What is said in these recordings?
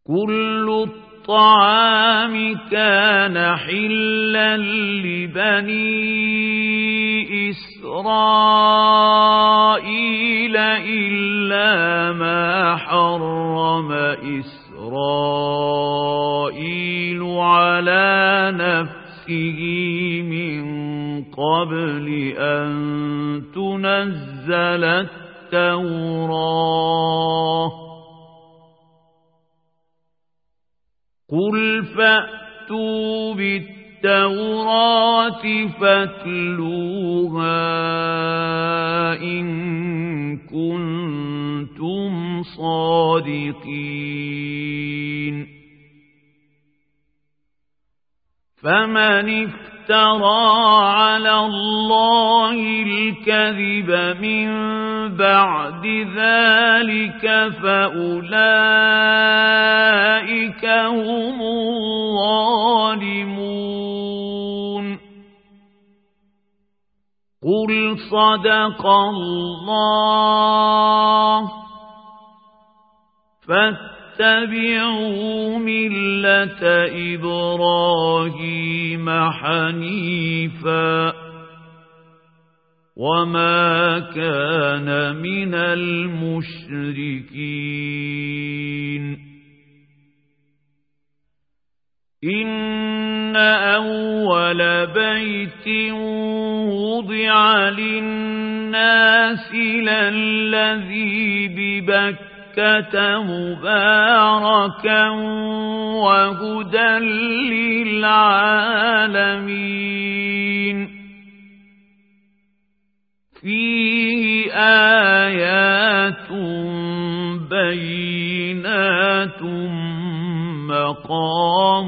كل الطعام كان حلا لبني إسرائيل إلا ما حرم إسرائيل على نفسه من قبل أن تنزل التوراة قل فأتوا بالتوراة فاتلوها إن كنتم صادقين فمن افترى على الله الكذب من بعد ذلك فأولئك هم الظالمون قل صدق الله فاتبعوا ملة إبراهيم حنيفا وما كان من المشركين إن أول بيت وضع للناس للذي ببكة مباركا وهدى للعالمين فيه آيات بينات مقام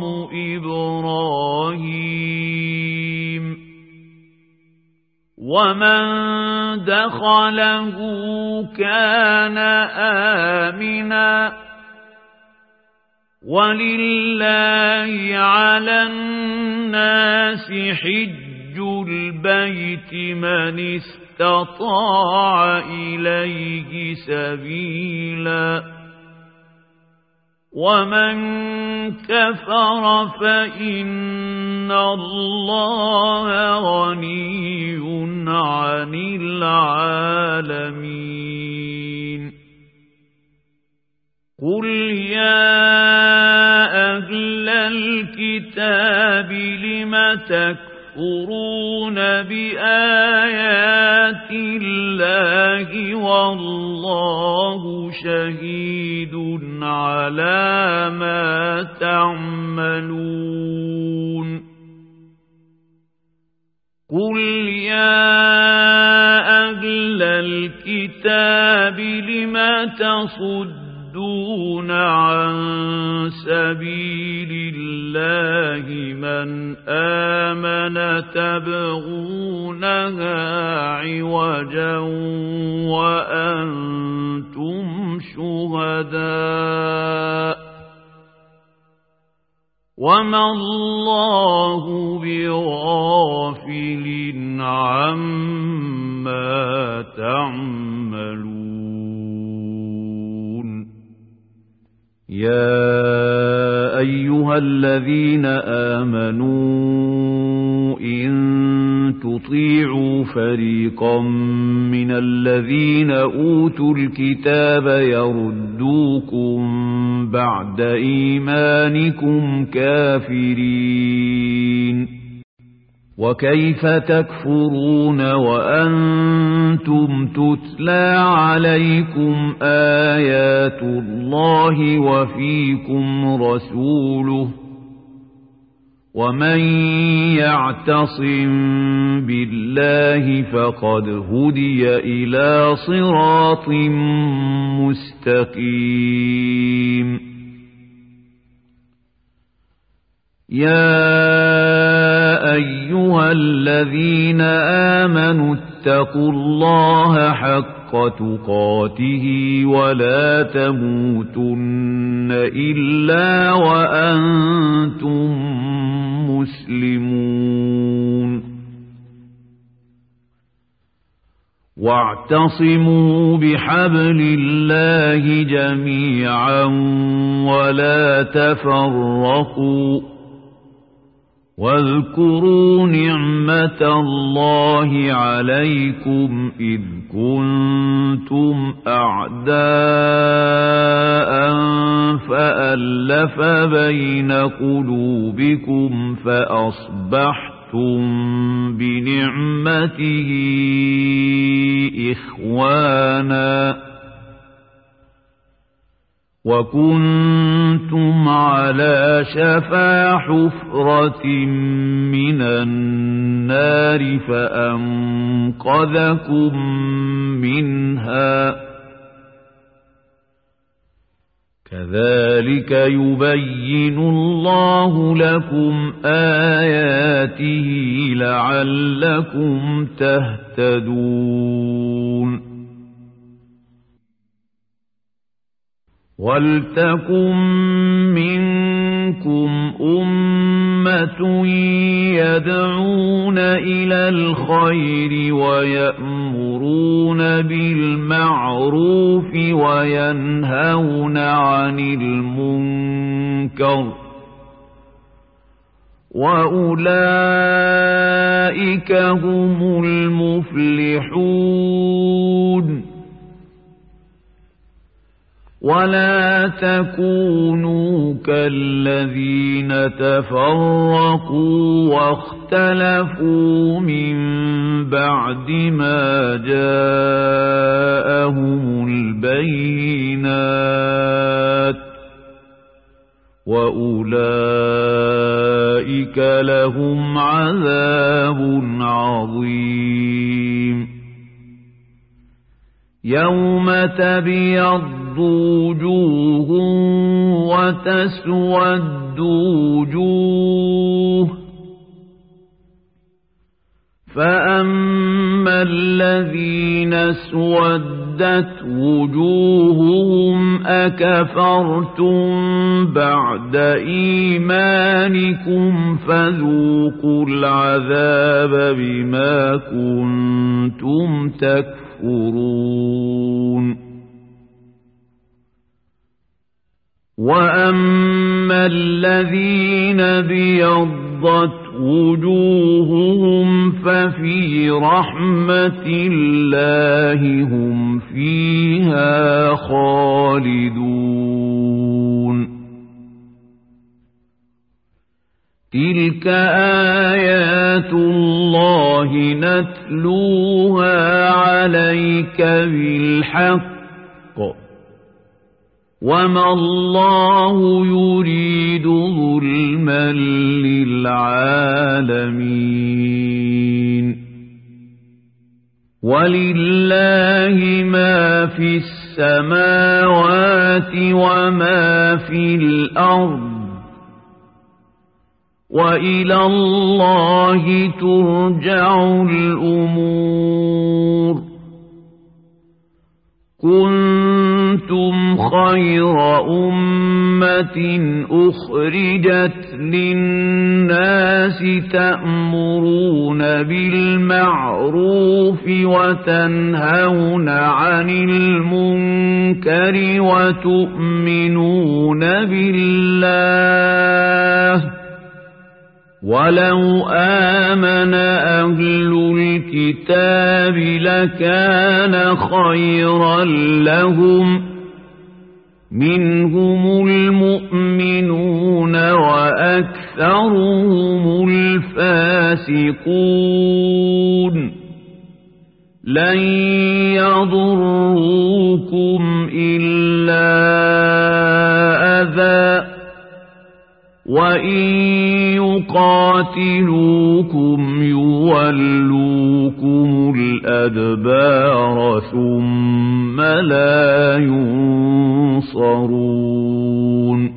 إبراهيم ومن دخله كان آمنا ولله على الناس حج البيت من استطاع إليه سبيلا ومن كفر فإن الله غني عن العالمين قل يا أهل الكتاب لم تكفرون بآيات الله والله شهيد على ما تعملون قل يا أهل الكتاب لم تصدون عن سبيل الله من آمن تبغونها عوجا وأنتم شهداء وما الله بغافل عما تعملون يا أيها الذين آمنوا إن تطيعوا فريقا من الذين أوتوا الكتاب يردوكم بعد إيمانكم كافرين وكيف تكفرون وأنتم تتلى عليكم آيات الله وفيكم رسوله ومن يعتصم بالله فقد هدي إلى صراط مستقيم يا أيها الذين آمنوا اتقوا الله حق تقاته ولا تموتن إلا وأنتم مسلمون واعتصموا بحبل الله جميعا ولا تفرقوا واذكروا نعمة الله عليكم إذ كنتم أعداء فألف بين قلوبكم فأصبحتم بنعمته إخوانا وكنتم على شفا حفرة من النار فأنقذكم منها كذلك يبين الله لكم آياته لعلكم تهتدون ولتكن منكم أمة يدعون إلى الخير ويأمرون بالمعروف وينهون عن المنكر وأولئك هم المفلحون ولا تكونوا كالذين تفرقوا واختلفوا من بعد ما جاءهم البينات وأولئك لهم عذاب عظيم يوم تبيض وجوه وتسود وجوه فأما الذين اسودت وجوههم أكفرتم بعد إيمانكم فذوقوا العذاب بما كنتم تكفرون وأما الذين ابيضت وجوههم ففي رحمة الله هم فيها خالدون تلك آيات الله نتلوها عليك بالحق وما الله يريد ظلما للعالمين ولله ما في السماوات وما في الأرض وإلى الله ترجع الأمور كنتم خير أمة أخرجت للناس تأمرون بالمعروف وتنهون عن المنكر وتؤمنون بالله ولو آمن أهل الكتاب لكان خيرا لهم منهم المؤمنون وأكثرهم الفاسقون لن يضروكم إلا أذى وإن يقاتلوكم يولوكم الأدبار ثم لا ينصرون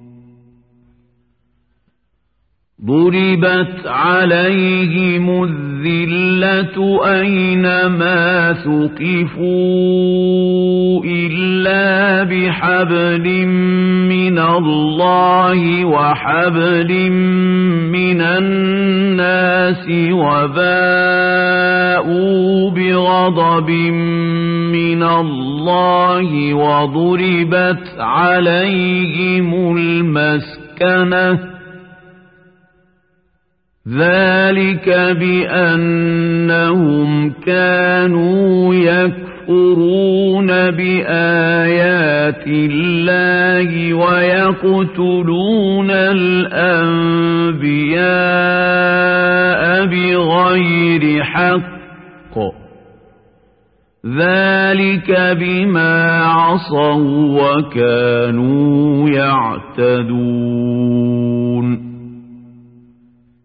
ضربت عليهم الذِّلَّةُ أَيْنَمَا ثُقِفُوا إِلَّا بِحَبْلٍ مِّنَ اللَّهِ وَحَبْلٍ مِّنَ النَّاسِ وَبَاءُوا بِغَضَبٍ مِّنَ اللَّهِ وَضُرِبَتْ عَلَيْهِمُ الْمَسْكَنَةُ ذَلِكَ بِأَنَّهُمْ كَانُوا يَكْفُرُونَ بِآيَاتِ اللَّهِ وَيَقْتُلُونَ الْأَنبِيَاءَ بِغَيْرِ حَقٍّ ذَلِكَ بِمَا عَصَوا وَّكَانُوا يَعْتَدُونَ